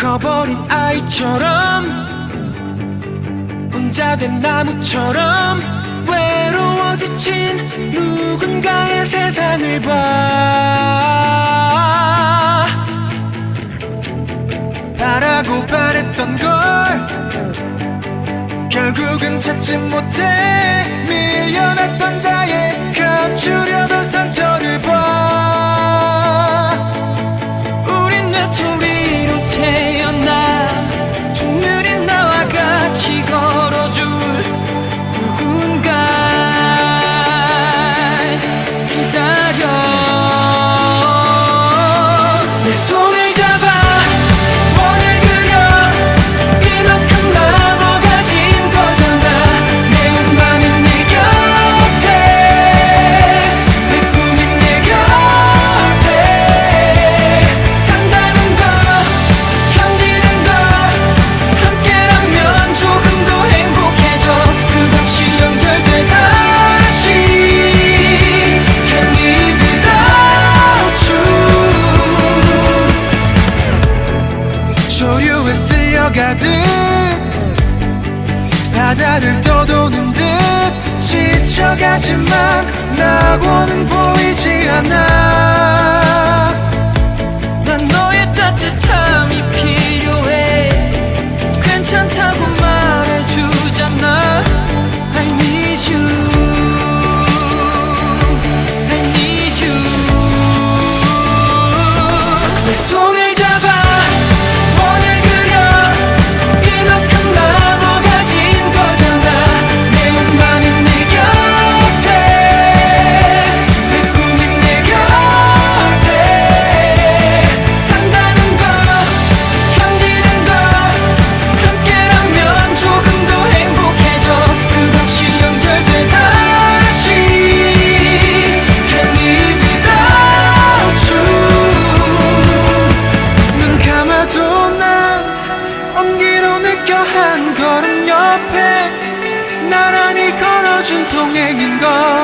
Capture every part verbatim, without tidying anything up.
커버린 아이처럼 혼자 된 나무처럼 외로워 지친 누군가의 세상을 봐. 바라고 바랬던 걸 결국은 찾지 못해 밀려났던 자의 감추려던 상처를 봐. 우린 외톨이로 태어나 좀 느린 나와 같이 걸어줄 누군가 기다려. 내 손을 잡아 원을 그려 이만큼 나눠 가진 거잖아. 내 운만은 내 곁에 내 꿈인 내 곁에 산다는 거 견디는 거 함께라면 조금 더 행복해져. 끝없이 연결돼 다시 Can't live without you. 조류에 쓸려가듯 바다를 떠도는 듯 지쳐가지만 낙원은 보이지 않아. 난 너의 따뜻함이 필요해. 괜찮다고 말해주잖아. I need you, I need you. 내 손을 잡아 원을 그려 이만큼 나눠 가진 거잖아. 내 운만은 내 곁에 내 꿈인 내 곁에 산다는 거 견디는 거 함께라면 조금 더 행복해져. 끝없이 연결돼 다시 Can't live without you. 눈 감아도 난 온기로 느껴 한 걸음 옆에 나란히 걸어준 동행인 걸.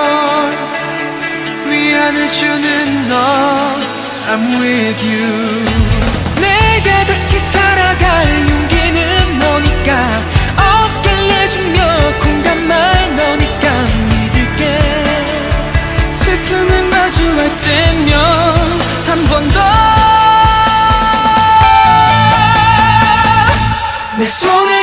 위안을 주는 너 I'm with you. 내가 다시 살아갈 용기는 너니까 어깨를 내주며 공감할 너니까 믿을게. 슬픔을 마주할 때면 한 번 더 내 손을